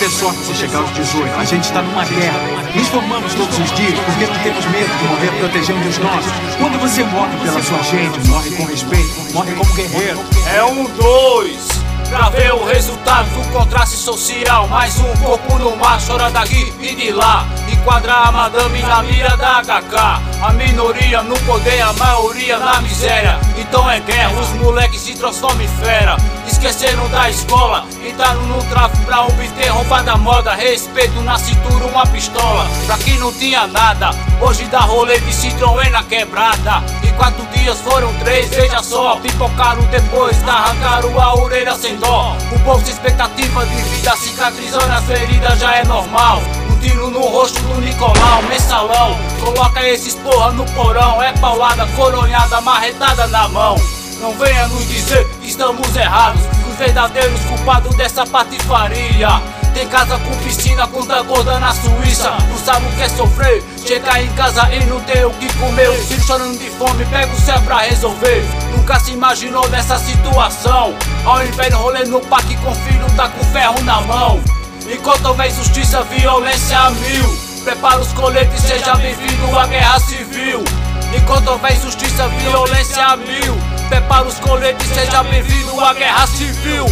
ter sorte se chegar aos 18. A gente está numa guerra. Nos formamos todos os dias porque não temos medo de morrer protegendo os nossos. Quando você morre pela sua gente, morre com respeito, morre como guerreiro. É 1, 2. Pra ver o resultado do contraste social. Mais um corpo no mar, chora daqui e de lá. Enquadrar a madame na mira da HK. A minoria no poder, a maioria na miséria. Então é guerra, os moleques se transformam em fera. Esqueceram da escola, entraram no tráfico pra obter roupa da moda. Respeito na cintura, uma pistola. Pra quem não tinha nada, hoje dá rolê de Citroën na quebrada. E 4 dias foram 3, veja só. Pipocaram depois, arrancaram a orelha sem dó. O povo sem expectativa de vida, cicatrizando as feridas já é normal. Um tiro no rosto do Nicolau, mensalão. Coloca esses porra no porão. É paulada, coronhada, marretada na mão. Não venha nos dizer que estamos errados, os verdadeiros culpados dessa patifaria. Tem casa com piscina, conta gorda na Suíça. Não sabe o que é sofrer, chegar em casa e não ter o que comer. Os filhos chorando de fome, pega o céu pra resolver. Nunca se imaginou nessa situação. Ao invés de rolê no parque com filho, tá com ferro na mão. Enquanto houver injustiça, violência a mil. Prepara os coletes, seja bem-vindo à guerra civil. Enquanto houver injustiça, violência a mil. Prepara os coletes, seja bem-vindo à guerra civil.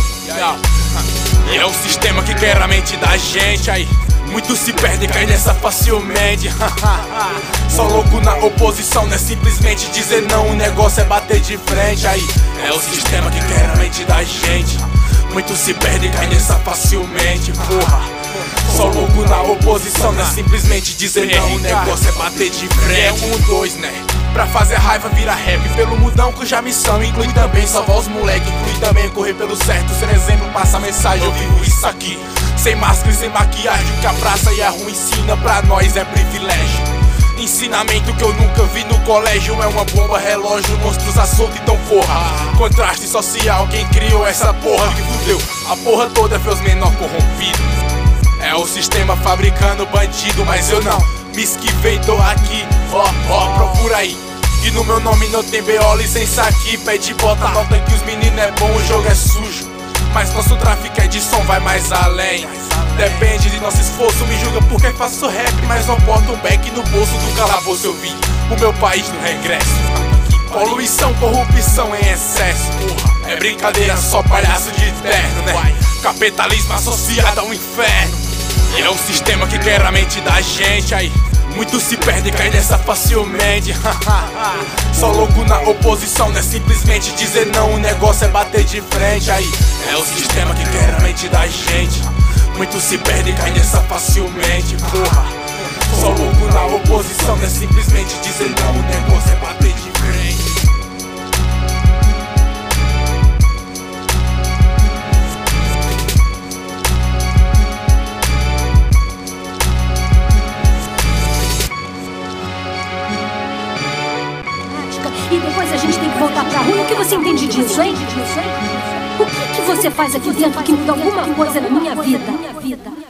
E é o sistema que quer a mente da gente, aí muitos se perdem, caem nessa facilmente. Só louco na oposição, não é simplesmente dizer não, o negócio é bater de frente, aí é o sistema que quer a mente da gente. Muitos se perdem, caem nessa facilmente, porra. Só louco na oposição, não é simplesmente dizer não, o negócio é bater de frente. É 1, 2, né? Pra fazer raiva vira rap, pelo mudão cuja missão inclui também salvar os moleques, inclui também correr pelo certo, ser exemplo, passa a mensagem, eu vivo isso aqui. Sem máscara e sem maquiagem, o que a praça e a rua ensina pra nós é privilégio. Ensinamento que eu nunca vi no colégio, é uma bomba, relógio, monstros à solta, então corra. Contraste social, quem criou essa porra que fudeu a porra toda, vê os menor corrompidos. É o sistema fabricando bandido, mas eu não me esquivei, tô aqui, ó, procura aí. E no meu nome não tem BO, licença aqui, pede bota, nota que os meninos é bom, o jogo é sujo. Mas nosso tráfico é de som, vai mais além. Depende de nosso esforço, me julga porque faço rap, mas não boto um back no bolso do calabouço. Eu vim o meu país no regresso. Poluição, corrupção em excesso, porra. É brincadeira, só palhaço de terno, né? Capitalismo associado ao inferno. E é o sistema que quer a mente da gente, aí muitos se perdem, caem nessa facilmente. Só louco na oposição, não é simplesmente dizer não, o negócio é bater de frente, aí é o sistema que quer a mente da gente. Muitos se perdem, caem nessa facilmente, porra. Só louco na oposição, não é simplesmente dizer não, o negócio é bater de frente. E depois a gente tem que voltar pra rua. O que você entende disso, hein? O que você faz aqui dentro que muda alguma coisa na minha vida?